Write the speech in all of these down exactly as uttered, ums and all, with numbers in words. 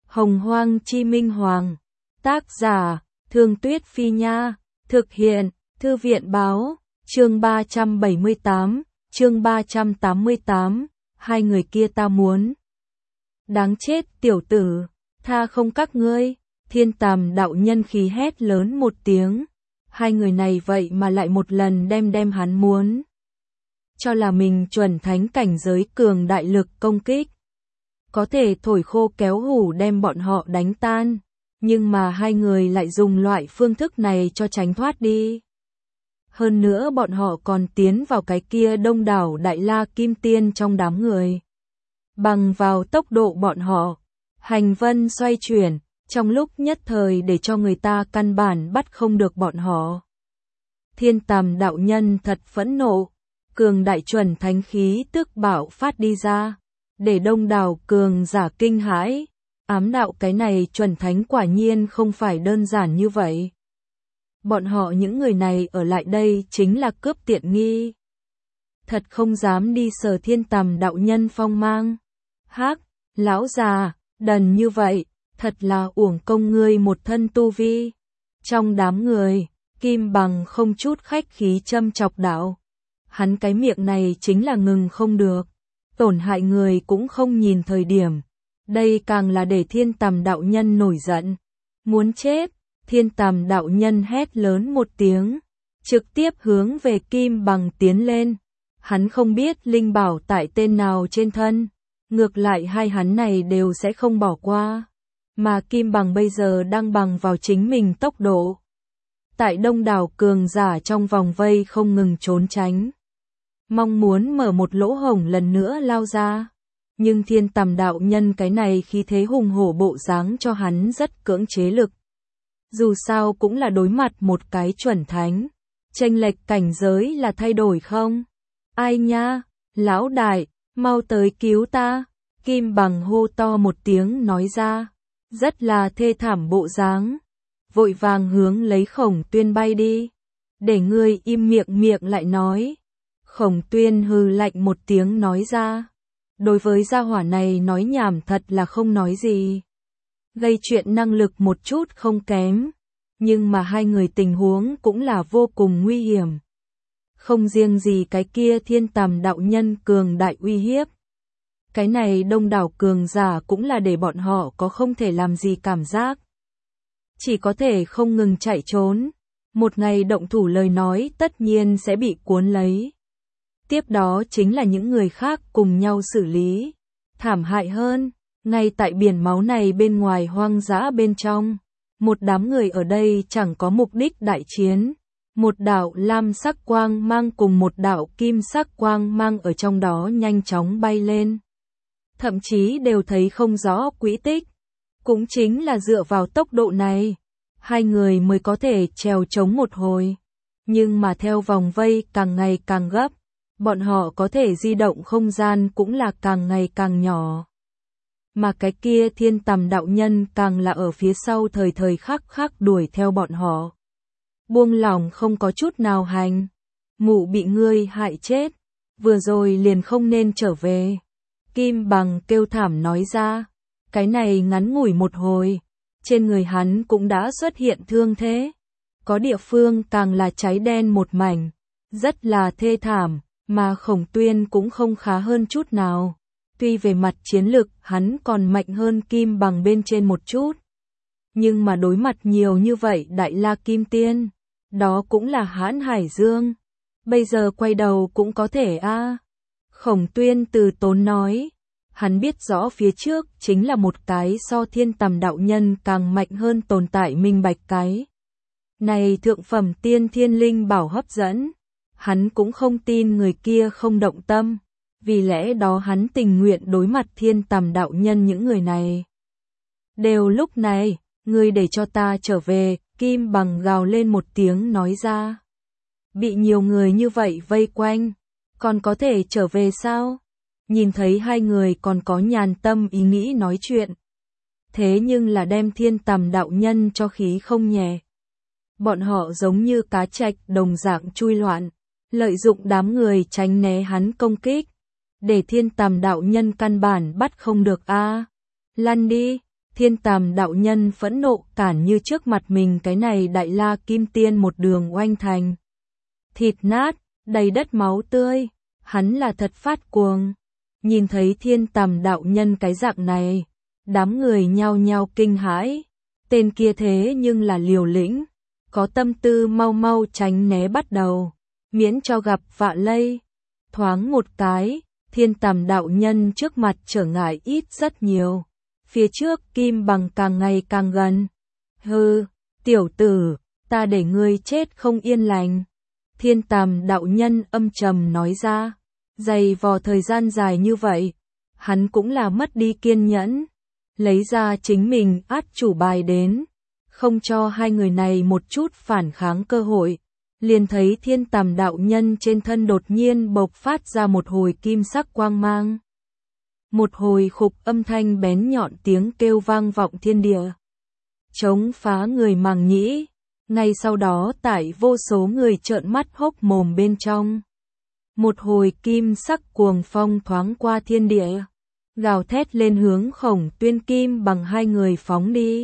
Hồng Hoang Chi Minh Hoàng. Tác giả, Thương Tuyết Phi Nha. Thực hiện, Thư viện Báo. Chương ba trăm bảy mươi tám, chương ba trăm tám mươi tám, hai người kia ta muốn. Đáng chết tiểu tử, tha không các ngươi. Thiên Tàm đạo nhân khí hét lớn một tiếng. Hai người này vậy mà lại một lần đem đem hắn muốn. Cho là mình chuẩn thánh cảnh giới cường đại lực công kích. Có thể thổi khô kéo hủ đem bọn họ đánh tan. Nhưng mà hai người lại dùng loại phương thức này cho tránh thoát đi. Hơn nữa bọn họ còn tiến vào cái kia đông đảo đại la kim tiên trong đám người. Bằng vào tốc độ bọn họ, hành vân xoay chuyển, trong lúc nhất thời để cho người ta căn bản bắt không được bọn họ. Thiên Tàm đạo nhân thật phẫn nộ, cường đại chuẩn thánh khí tức bạo phát đi ra, để đông đảo cường giả kinh hãi, ám đạo cái này chuẩn thánh quả nhiên không phải đơn giản như vậy. Bọn họ những người này ở lại đây chính là cướp tiện nghi. Thật không dám đi sờ Thiên Tàm đạo nhân phong mang. Hắc, lão già, đần như vậy, thật là uổng công ngươi một thân tu vi. Trong đám người, Kim Bằng không chút khách khí châm chọc đạo. Hắn cái miệng này chính là ngừng không được. Tổn hại người cũng không nhìn thời điểm. Đây càng là để Thiên Tàm đạo nhân nổi giận. Muốn chết, Thiên Tàm đạo nhân hét lớn một tiếng. Trực tiếp hướng về Kim Bằng tiến lên. Hắn không biết linh bảo tại tên nào trên thân. Ngược lại hai hắn này đều sẽ không bỏ qua. Mà Kim Bằng bây giờ đang bằng vào chính mình tốc độ. Tại đông đảo cường giả trong vòng vây không ngừng trốn tránh. Mong muốn mở một lỗ hổng lần nữa lao ra. Nhưng Thiên Tàm đạo nhân cái này khí thế hùng hổ bộ dáng cho hắn rất cưỡng chế lực. Dù sao cũng là đối mặt một cái chuẩn thánh. Chênh lệch cảnh giới là thay đổi không? Ai nha, lão đại, mau tới cứu ta. Kim Bằng hô to một tiếng nói ra. Rất là thê thảm bộ dáng. Vội vàng hướng lấy Khổng Tuyên bay đi. Để ngươi im miệng miệng lại nói. Khổng Tuyên hừ lạnh một tiếng nói ra. Đối với gia hỏa này nói nhảm thật là không nói gì. Gây chuyện năng lực một chút không kém. Nhưng mà hai người tình huống cũng là vô cùng nguy hiểm. Không riêng gì cái kia Thiên Tàm đạo nhân cường đại uy hiếp. Cái này đông đảo cường giả cũng là để bọn họ có không thể làm gì cảm giác. Chỉ có thể không ngừng chạy trốn. Một ngày động thủ lời nói tất nhiên sẽ bị cuốn lấy. Tiếp đó chính là những người khác cùng nhau xử lý. Thảm hại hơn, ngay tại biển máu này bên ngoài hoang dã bên trong. Một đám người ở đây chẳng có mục đích đại chiến. Một đạo lam sắc quang mang cùng một đạo kim sắc quang mang ở trong đó nhanh chóng bay lên. Thậm chí đều thấy không rõ quỹ tích. Cũng chính là dựa vào tốc độ này, hai người mới có thể trèo chống một hồi. Nhưng mà theo vòng vây càng ngày càng gấp, bọn họ có thể di động không gian cũng là càng ngày càng nhỏ. Mà cái kia Thiên Tàm đạo nhân càng là ở phía sau thời thời khắc khắc đuổi theo bọn họ. Buông lỏng không có chút nào hành. Mụ bị ngươi hại chết, vừa rồi liền không nên trở về. Kim Bằng kêu thảm nói ra. Cái này ngắn ngủi một hồi, trên người hắn cũng đã xuất hiện thương thế. Có địa phương càng là cháy đen một mảnh, rất là thê thảm, mà Khổng Tuyên cũng không khá hơn chút nào. Tuy về mặt chiến lực hắn còn mạnh hơn Kim Bằng bên trên một chút. Nhưng mà đối mặt nhiều như vậy đại la kim tiên, đó cũng là hãn hải dương. Bây giờ quay đầu cũng có thể a. À. Khổng Tuyên từ tốn nói. Hắn biết rõ phía trước chính là một cái so Thiên Tàm đạo nhân càng mạnh hơn tồn tại minh bạch cái. Này thượng phẩm tiên thiên linh bảo hấp dẫn. Hắn cũng không tin người kia không động tâm. Vì lẽ đó hắn tình nguyện đối mặt Thiên Tàm đạo nhân những người này. Đều lúc này, ngươi để cho ta trở về, Kim Bằng gào lên một tiếng nói ra. Bị nhiều người như vậy vây quanh, còn có thể trở về sao? Nhìn thấy hai người còn có nhàn tâm ý nghĩ nói chuyện. Thế nhưng là đem Thiên Tàm đạo nhân cho khí không nhẹ. Bọn họ giống như cá trạch đồng dạng chui loạn, lợi dụng đám người tránh né hắn công kích. Để Thiên Tàm đạo nhân căn bản bắt không được a. À. Lăn đi, Thiên Tàm đạo nhân phẫn nộ cản như trước mặt mình cái này đại la kim tiên một đường oanh thành. Thịt nát, đầy đất máu tươi, hắn là thật phát cuồng. Nhìn thấy Thiên Tàm đạo nhân cái dạng này, đám người nhao nhao kinh hãi. Tên kia thế nhưng là liều lĩnh, có tâm tư mau mau tránh né bắt đầu, miễn cho gặp vạ lây. Thoáng một cái, Thiên Tàm đạo nhân trước mặt trở ngại ít rất nhiều. Phía trước kim bằng càng ngày càng gần. Hừ, tiểu tử, ta để ngươi chết không yên lành. Thiên Tàm đạo nhân âm trầm nói ra. Dày vò thời gian dài như vậy, hắn cũng là mất đi kiên nhẫn. Lấy ra chính mình át chủ bài đến, không cho hai người này một chút phản kháng cơ hội. Liền thấy Thiên Tàm đạo nhân trên thân đột nhiên bộc phát ra một hồi kim sắc quang mang. Một hồi khục âm thanh bén nhọn tiếng kêu vang vọng thiên địa. Chống phá người màng nhĩ. Ngay sau đó tại vô số người trợn mắt hốc mồm bên trong. Một hồi kim sắc cuồng phong thoáng qua thiên địa. Gào thét lên hướng Khổng Tuyên Kim bằng hai người phóng đi.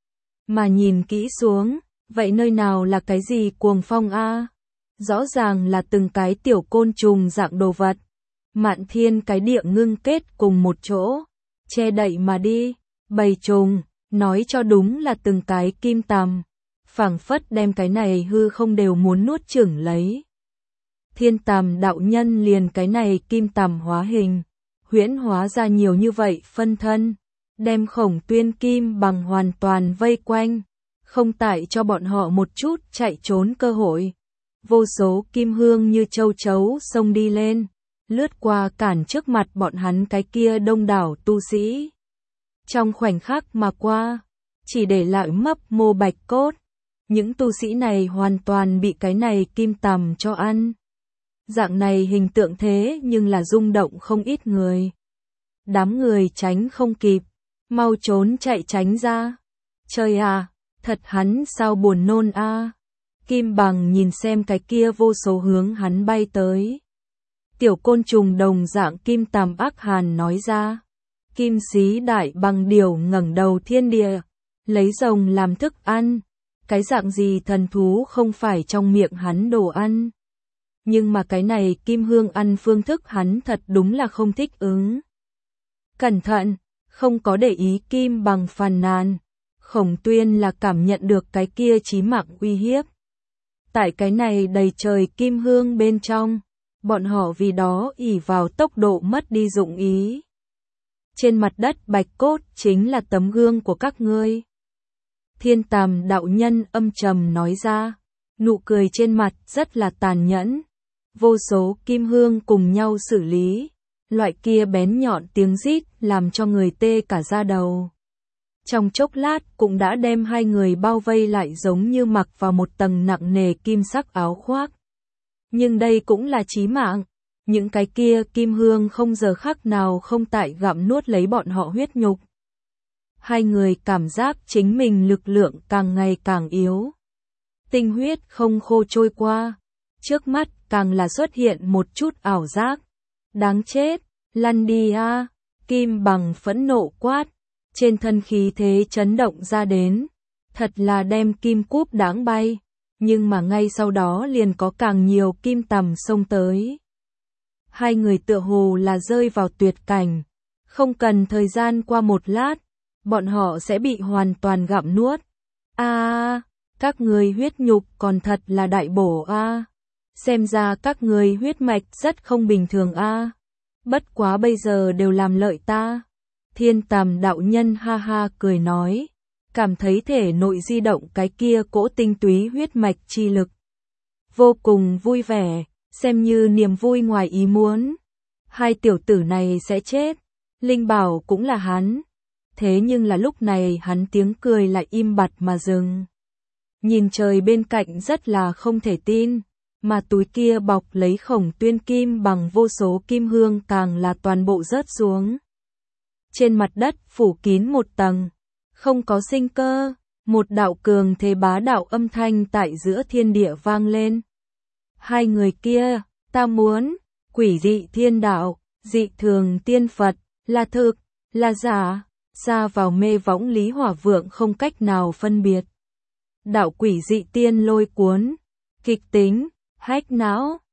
Mà nhìn kỹ xuống, vậy nơi nào là cái gì cuồng phong a? Rõ ràng là từng cái tiểu côn trùng dạng đồ vật. Mạn thiên cái địa ngưng kết cùng một chỗ, che đậy mà đi, bầy trùng, nói cho đúng là từng cái kim tằm, phảng phất đem cái này hư không đều muốn nuốt chửng lấy. Thiên Tàm đạo nhân liền cái này kim tằm hóa hình, huyễn hóa ra nhiều như vậy phân thân, đem Khổng Tuyên Kim bằng hoàn toàn vây quanh, không tại cho bọn họ một chút chạy trốn cơ hội. Vô số kim hương như châu chấu xông đi lên, lướt qua cản trước mặt bọn hắn cái kia đông đảo tu sĩ. Trong khoảnh khắc mà qua, chỉ để lại mấp mô bạch cốt, những tu sĩ này hoàn toàn bị cái này kim tằm cho ăn. Dạng này hình tượng thế nhưng là rung động không ít người. Đám người tránh không kịp, mau trốn chạy tránh ra. Trời à, thật hắn sao buồn nôn a. Kim bằng nhìn xem cái kia vô số hướng hắn bay tới. Tiểu côn trùng đồng dạng kim tằm ác hàn nói ra. Kim xí đại bằng điều ngẩng đầu thiên địa, lấy rồng làm thức ăn. Cái dạng gì thần thú không phải trong miệng hắn đồ ăn. Nhưng mà cái này kim hương ăn phương thức hắn thật đúng là không thích ứng. Cẩn thận, không có để ý kim bằng phàn nàn. Khổng Tuyên là cảm nhận được cái kia chí mạng uy hiếp. Tại cái này đầy trời kim hương bên trong, bọn họ vì đó ỷ vào tốc độ mất đi dụng ý. Trên mặt đất bạch cốt chính là tấm gương của các ngươi. Thiên Tàm đạo nhân âm trầm nói ra, nụ cười trên mặt rất là tàn nhẫn. Vô số kim hương cùng nhau xử lý, loại kia bén nhọn tiếng rít làm cho người tê cả da đầu. Trong chốc lát cũng đã đem hai người bao vây lại giống như mặc vào một tầng nặng nề kim sắc áo khoác. Nhưng đây cũng là chí mạng, những cái kia kim hương không giờ khắc nào không tại gặm nuốt lấy bọn họ huyết nhục. Hai người cảm giác chính mình lực lượng càng ngày càng yếu. Tinh huyết không khô trôi qua, trước mắt càng là xuất hiện một chút ảo giác. Đáng chết, lăn đi a, kim bằng phẫn nộ quát, trên thân khí thế chấn động ra đến, thật là đem kim cúp đáng bay, nhưng mà ngay sau đó liền có càng nhiều kim tằm xông tới. Hai người tựa hồ là rơi vào tuyệt cảnh, không cần thời gian qua một lát, bọn họ sẽ bị hoàn toàn gặm nuốt. A, các người huyết nhục còn thật là đại bổ a. Xem ra các người huyết mạch rất không bình thường a. Bất quá bây giờ đều làm lợi ta. Thiên Tàm đạo nhân ha ha cười nói, cảm thấy thể nội di động cái kia cỗ tinh túy huyết mạch chi lực. Vô cùng vui vẻ, xem như niềm vui ngoài ý muốn. Hai tiểu tử này sẽ chết, linh bảo cũng là hắn. Thế nhưng là lúc này hắn tiếng cười lại im bặt mà dừng. Nhìn trời bên cạnh rất là không thể tin, mà túi kia bọc lấy Khổng Tuyên Kim bằng vô số kim hương càng là toàn bộ rớt xuống. Trên mặt đất phủ kín một tầng, không có sinh cơ, một đạo cường thế bá đạo âm thanh tại giữa thiên địa vang lên. Hai người kia, ta muốn, quỷ dị thiên đạo, dị thường tiên Phật, là thực, là giả. ra vào mê võng Lý Hỏa Vượng không cách nào phân biệt. Đạo quỷ dị tiên lôi cuốn, kịch tính, hách não.